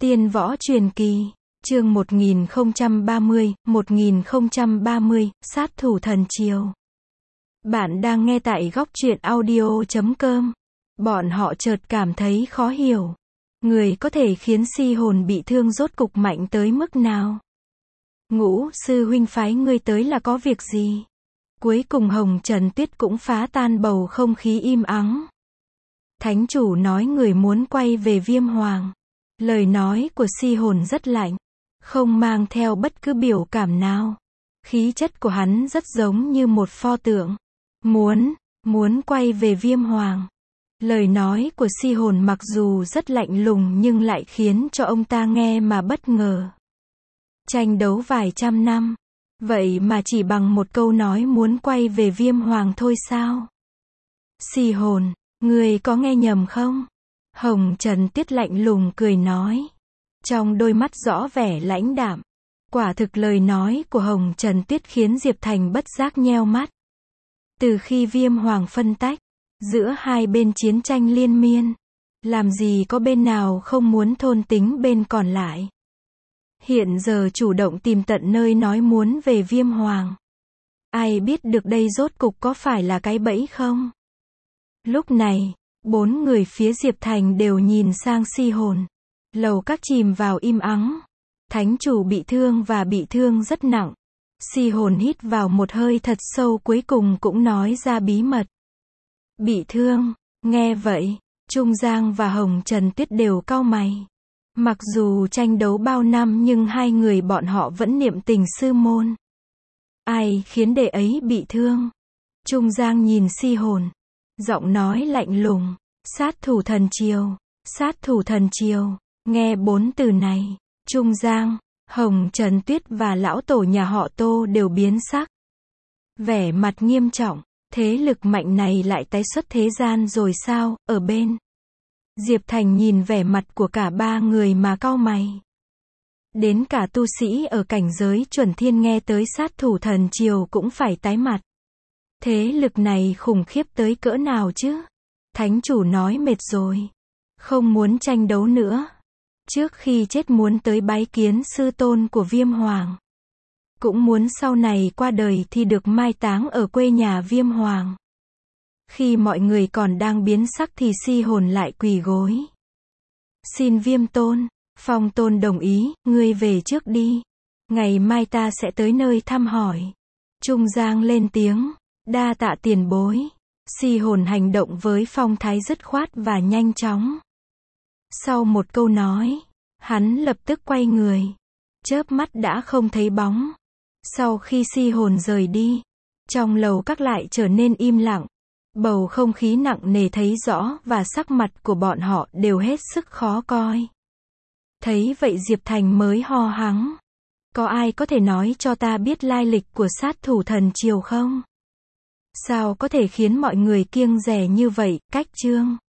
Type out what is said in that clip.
Tiên võ truyền kỳ, chương 1030, sát thủ thần triều. Bạn đang nghe tại góc truyện audio.com. Bọn họ chợt cảm thấy khó hiểu. Người có thể khiến si hồn bị thương rốt cục mạnh tới mức nào? Ngũ sư huynh phái ngươi tới là có việc gì? Cuối cùng Hồng Trần Tuyết cũng phá tan bầu không khí im ắng. Thánh chủ nói người muốn quay về Viêm Hoàng. Lời nói của si hồn rất lạnh, không mang theo bất cứ biểu cảm nào. Khí chất của hắn rất giống như một pho tượng. Muốn quay về Viêm Hoàng. Lời nói của si hồn mặc dù rất lạnh lùng nhưng lại khiến cho ông ta nghe mà bất ngờ. Tranh đấu vài trăm năm, vậy mà chỉ bằng một câu nói muốn quay về Viêm Hoàng thôi sao? Si hồn, ngươi có nghe nhầm không? Hồng Trần Tuyết lạnh lùng cười nói. Trong đôi mắt rõ vẻ lãnh đạm. Quả thực lời nói của Hồng Trần Tuyết khiến Diệp Thành bất giác nheo mắt. Từ khi Viêm Hoàng phân tách, giữa hai bên chiến tranh liên miên, làm gì có bên nào không muốn thôn tính bên còn lại. Hiện giờ chủ động tìm tận nơi nói muốn về Viêm Hoàng. Ai biết được đây rốt cục có phải là cái bẫy không? Lúc này, bốn người phía Diệp Thành đều nhìn sang si hồn. Lầu các chìm vào im ắng. Thánh chủ bị thương và bị thương rất nặng. Si hồn hít vào một hơi thật sâu cuối cùng cũng nói ra bí mật. Bị thương, nghe vậy, Trung Giang và Hồng Trần Tuyết đều cau mày. Mặc dù tranh đấu bao năm nhưng hai người bọn họ vẫn niệm tình sư môn. Ai khiến đệ ấy bị thương? Trung Giang nhìn si hồn. Giọng nói lạnh lùng. Sát thủ thần triều. Sát thủ thần triều. Nghe bốn từ này, Trung Giang, Hồng Trần Tuyết và lão tổ nhà họ Tô đều biến sắc. Vẻ mặt nghiêm trọng, thế lực mạnh này lại tái xuất thế gian rồi sao? Ở bên Diệp Thành nhìn vẻ mặt của cả ba người mà cau mày. Đến cả tu sĩ ở cảnh giới chuẩn thiên nghe tới sát thủ thần triều cũng phải tái mặt. Thế lực này khủng khiếp tới cỡ nào chứ? Thánh chủ nói mệt rồi, không muốn tranh đấu nữa. Trước khi chết muốn tới bái kiến sư tôn của Viêm Hoàng. Cũng muốn sau này qua đời thì được mai táng ở quê nhà Viêm Hoàng. Khi mọi người còn đang biến sắc thì si hồn lại quỳ gối. Xin Viêm Tôn, Phong Tôn đồng ý, ngươi về trước đi. Ngày mai ta sẽ tới nơi thăm hỏi. Trung Giang lên tiếng, đa tạ tiền bối. Si hồn hành động với phong thái dứt khoát và nhanh chóng. Sau một câu nói, hắn lập tức quay người. Chớp mắt đã không thấy bóng. Sau khi si hồn rời đi, trong lầu các lại trở nên im lặng. Bầu không khí nặng nề thấy rõ và sắc mặt của bọn họ đều hết sức khó coi. Thấy vậy Diệp Thành mới ho hắng. Có ai có thể nói cho ta biết lai lịch của sát thủ thần triều không? Sao có thể khiến mọi người kiêng dè như vậy? Cách chương